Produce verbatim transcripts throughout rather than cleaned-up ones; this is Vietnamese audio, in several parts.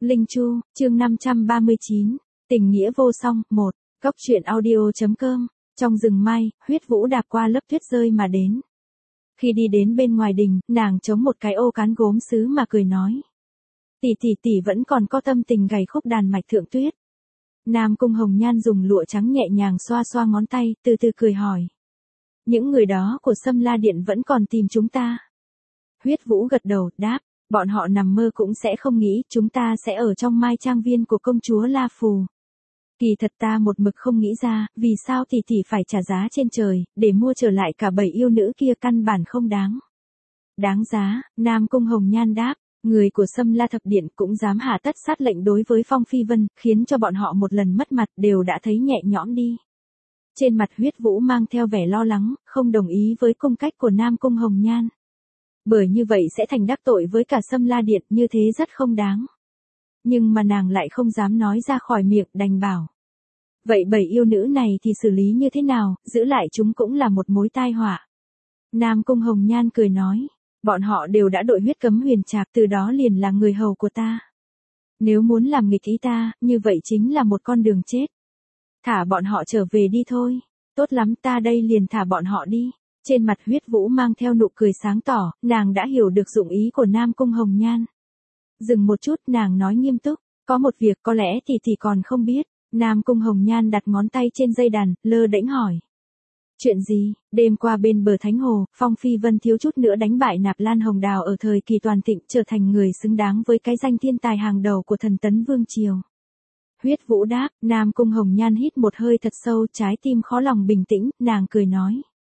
Linh Chu, chương năm trăm ba mươi chín, tình nghĩa vô song, một, Cốc truyện audio.com, trong rừng mai, Huyết Vũ đạp qua lớp tuyết rơi mà đến. Khi đi đến bên ngoài đình, nàng chống một cái ô cán gốm sứ mà cười nói. Tỷ tỷ tỷ vẫn còn có tâm tình gảy khúc đàn mạch thượng tuyết. Nam Cung Hồng Nhan dùng lụa trắng nhẹ nhàng xoa xoa ngón tay, từ từ cười hỏi. Những người đó của Sâm La Điện vẫn còn tìm chúng ta. Huyết Vũ gật đầu, đáp. Bọn họ nằm mơ cũng sẽ không nghĩ chúng ta sẽ ở trong mai trang viên của công chúa La Phù. Kỳ thật ta một mực không nghĩ ra, vì sao tỷ tỷ phải trả giá trên trời, để mua trở lại cả bảy yêu nữ kia căn bản không đáng. Đáng giá, Nam Cung Hồng Nhan đáp, người của Sâm La Thập Điện cũng dám hạ tất sát lệnh đối với Phong Phi Vân, khiến cho bọn họ một lần mất mặt đều đã thấy nhẹ nhõm đi. Trên mặt Huyết Vũ mang theo vẻ lo lắng, không đồng ý với cung cách của Nam Cung Hồng Nhan. Bởi như vậy sẽ thành đắc tội với cả Sâm La Điện, như thế rất không đáng. Nhưng mà nàng lại không dám nói ra khỏi miệng, đành bảo. Vậy bảy yêu nữ này thì xử lý như thế nào, giữ lại chúng cũng là một mối tai họa. Nam Cung Hồng Nhan cười nói, bọn họ đều đã đội huyết cấm huyền trạc, từ đó liền là người hầu của ta. Nếu muốn làm nghịch ý ta, như vậy chính là một con đường chết. Thả bọn họ trở về đi thôi. Tốt lắm, ta đây liền thả bọn họ đi. Trên mặt Huyết Vũ mang theo nụ cười sáng tỏ, nàng đã hiểu được dụng ý của Nam Cung Hồng Nhan. Dừng một chút, nàng nói nghiêm túc, có một việc có lẽ thì thì còn không biết. Nam Cung Hồng Nhan đặt ngón tay trên dây đàn, lơ đễnh hỏi. Chuyện gì? Đêm qua bên bờ Thánh Hồ, Phong Phi Vân thiếu chút nữa đánh bại Nạp Lan Hồng Đào ở thời kỳ toàn thịnh, trở thành người xứng đáng với cái danh thiên tài hàng đầu của thần tấn vương triều. Huyết Vũ đáp, Nam Cung Hồng Nhan hít một hơi thật sâu, trái tim khó lòng bình tĩnh, nàng cười nói.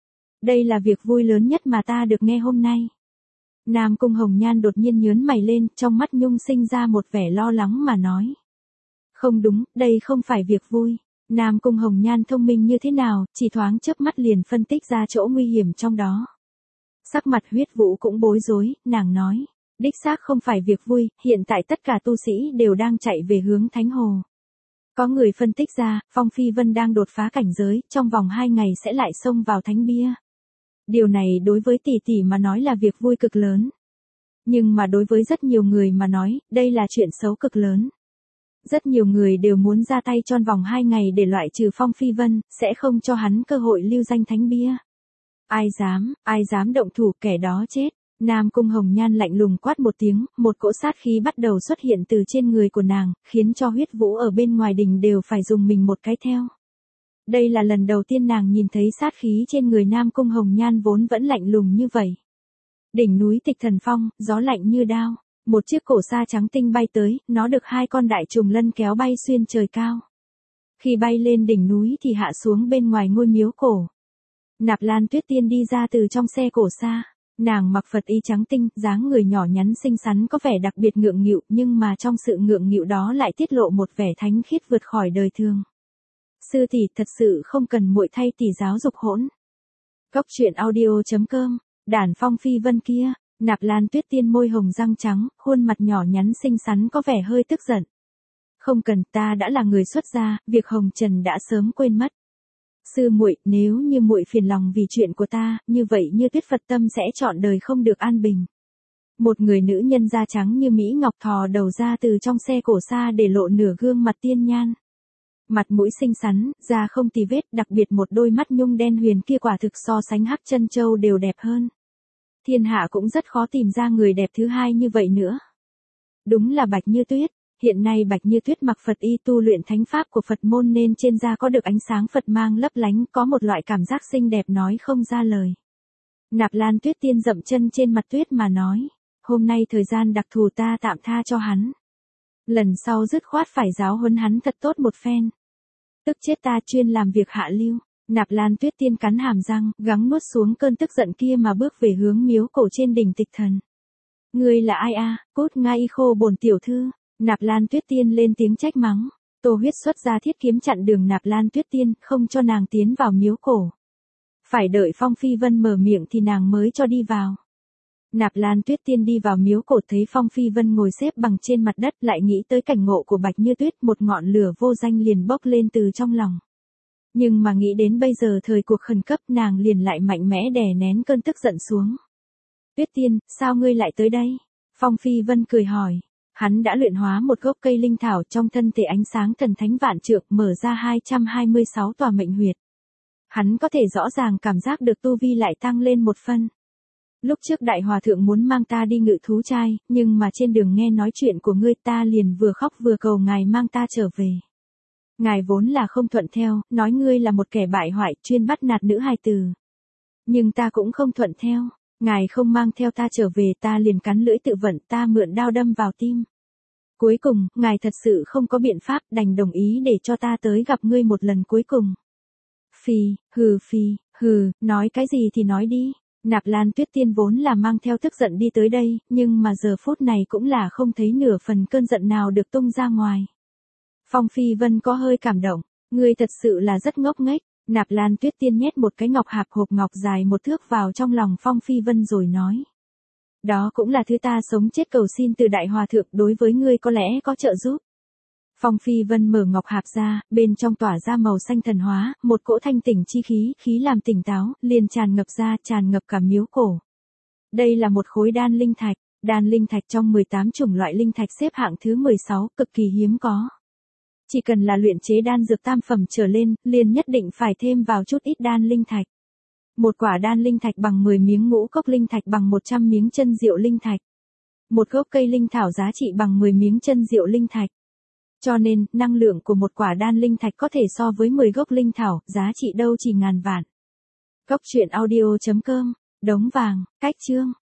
Đây là việc vui lớn nhất mà ta được nghe hôm nay. Nam Cung Hồng Nhan đột nhiên nhớn mày lên, trong mắt Nhung sinh ra một vẻ lo lắng mà nói. Không đúng, đây không phải việc vui. Nam Cung Hồng Nhan thông minh như thế nào, chỉ thoáng chớp mắt liền phân tích ra chỗ nguy hiểm trong đó. Sắc mặt Huyết Vũ cũng bối rối, nàng nói. Đích xác không phải việc vui, hiện tại tất cả tu sĩ đều đang chạy về hướng Thánh Hồ. Có người phân tích ra, Phong Phi Vân đang đột phá cảnh giới, trong vòng hai ngày sẽ lại xông vào thánh bia. Điều này đối với tỷ tỷ mà nói là việc vui cực lớn. Nhưng mà đối với rất nhiều người mà nói, đây là chuyện xấu cực lớn. Rất nhiều người đều muốn ra tay trong vòng hai ngày để loại trừ Phong Phi Vân, sẽ không cho hắn cơ hội lưu danh thánh bia. Ai dám, ai dám động thủ, kẻ đó chết. Nam Cung Hồng Nhan lạnh lùng quát một tiếng, một cỗ sát khí bắt đầu xuất hiện từ trên người của nàng, khiến cho Huyết Vũ ở bên ngoài đình đều phải dùng mình một cái theo. Đây là lần đầu tiên nàng nhìn thấy sát khí trên người Nam Cung Hồng Nhan vốn vẫn lạnh lùng như vậy. Đỉnh núi Tịch Thần Phong, gió lạnh như đao, một chiếc cổ sa trắng tinh bay tới, nó được hai con đại trùng lân kéo bay xuyên trời cao. Khi bay lên đỉnh núi thì hạ xuống bên ngoài ngôi miếu cổ. Nạp Lan Tuyết Tiên đi ra từ trong xe cổ sa. Nàng mặc Phật y trắng tinh, dáng người nhỏ nhắn xinh xắn có vẻ đặc biệt ngượng nghịu, nhưng mà trong sự ngượng nghịu đó lại tiết lộ một vẻ thánh khiết vượt khỏi đời thường. Sư tỷ thật sự không cần muội thay tỷ giáo dục hỗn. Cốc truyện audio.com, đàn Phong Phi Vân kia, Nạp Lan Tuyết Tiên môi hồng răng trắng, khuôn mặt nhỏ nhắn xinh xắn có vẻ hơi tức giận. Không cần, ta đã là người xuất gia, việc hồng trần đã sớm quên mất. Sư muội, nếu như muội phiền lòng vì chuyện của ta, như vậy Như Tuyết Phật tâm sẽ trọn đời không được an bình. Một người nữ nhân da trắng như Mỹ Ngọc thò đầu ra từ trong xe cổ sa để lộ nửa gương mặt tiên nhan. Mặt mũi xinh xắn, da không tì vết, đặc biệt một đôi mắt nhung đen huyền kia quả thực so sánh hắc chân châu đều đẹp hơn. Thiên hạ cũng rất khó tìm ra người đẹp thứ hai như vậy nữa. Đúng là Bạch Như Tuyết. Hiện nay Bạch Như Tuyết mặc Phật y tu luyện thánh pháp của Phật môn nên trên da có được ánh sáng Phật mang lấp lánh, có một loại cảm giác xinh đẹp nói không ra lời. Nạp Lan Tuyết Tiên dậm chân trên mặt tuyết mà nói, hôm nay thời gian đặc thù ta tạm tha cho hắn. Lần sau dứt khoát phải giáo huấn hắn thật tốt một phen. Tức chết ta chuyên làm việc hạ lưu. Nạp Lan Tuyết Tiên cắn hàm răng, gắng nuốt xuống cơn tức giận kia mà bước về hướng miếu cổ trên đỉnh Tịch Thần. Ngươi là ai a? Cút ngay khô bổn tiểu thư. Nạp Lan Tuyết Tiên lên tiếng trách mắng. Tô Huyết xuất ra thiết kiếm chặn đường Nạp Lan Tuyết Tiên, không cho nàng tiến vào miếu cổ. Phải đợi Phong Phi Vân mở miệng thì nàng mới cho đi vào. Nạp Lan Tuyết Tiên đi vào miếu cổ thấy Phong Phi Vân ngồi xếp bằng trên mặt đất, lại nghĩ tới cảnh ngộ của Bạch Như Tuyết, một ngọn lửa vô danh liền bốc lên từ trong lòng. Nhưng mà nghĩ đến bây giờ thời cuộc khẩn cấp, nàng liền lại mạnh mẽ đè nén cơn tức giận xuống. Tuyết Tiên, sao ngươi lại tới đây? Phong Phi Vân cười hỏi. Hắn đã luyện hóa một gốc cây linh thảo trong thân thể ánh sáng thần thánh vạn trượng, mở ra hai trăm hai mươi sáu tòa mệnh huyệt. Hắn có thể rõ ràng cảm giác được tu vi lại tăng lên một phân. Lúc trước đại hòa thượng muốn mang ta đi ngự thú trai, nhưng mà trên đường nghe nói chuyện của ngươi ta liền vừa khóc vừa cầu ngài mang ta trở về. Ngài vốn là không thuận theo, nói ngươi là một kẻ bại hoại chuyên bắt nạt nữ hài tử. Nhưng ta cũng không thuận theo, ngài không mang theo ta trở về ta liền cắn lưỡi tự vận, ta mượn đao đâm vào tim. Cuối cùng, ngài thật sự không có biện pháp đành đồng ý để cho ta tới gặp ngươi một lần cuối cùng. Phì, hừ phì, hừ, nói cái gì thì nói đi. Nạp Lan Tuyết Tiên vốn là mang theo tức giận đi tới đây, nhưng mà giờ phút này cũng là không thấy nửa phần cơn giận nào được tung ra ngoài. Phong Phi Vân có hơi cảm động, ngươi thật sự là rất ngốc nghếch. Nạp Lan Tuyết Tiên nhét một cái ngọc hạp hộp ngọc dài một thước vào trong lòng Phong Phi Vân rồi nói. Đó cũng là thứ ta sống chết cầu xin từ đại hòa thượng, đối với ngươi có lẽ có trợ giúp. Phong Phi Vân mở ngọc hạp ra, bên trong tỏa ra màu xanh thần hóa, một cỗ thanh tỉnh chi khí, khí làm tỉnh táo, liền tràn ngập ra, tràn ngập cả miếu cổ. Đây là một khối đan linh thạch, đan linh thạch trong mười tám chủng loại linh thạch xếp hạng thứ mười sáu, cực kỳ hiếm có. Chỉ cần là luyện chế đan dược tam phẩm trở lên, liền nhất định phải thêm vào chút ít đan linh thạch. Một quả đan linh thạch bằng mười miếng ngũ cốc linh thạch bằng một trăm miếng chân diệu linh thạch. Một gốc cây linh thảo giá trị bằng mười miếng chân diệu linh thạch. Cho nên, năng lượng của một quả đan linh thạch có thể so với mười gốc linh thảo, giá trị đâu chỉ ngàn vạn. Cốc truyện audio chấm com, đống vàng, cách chương.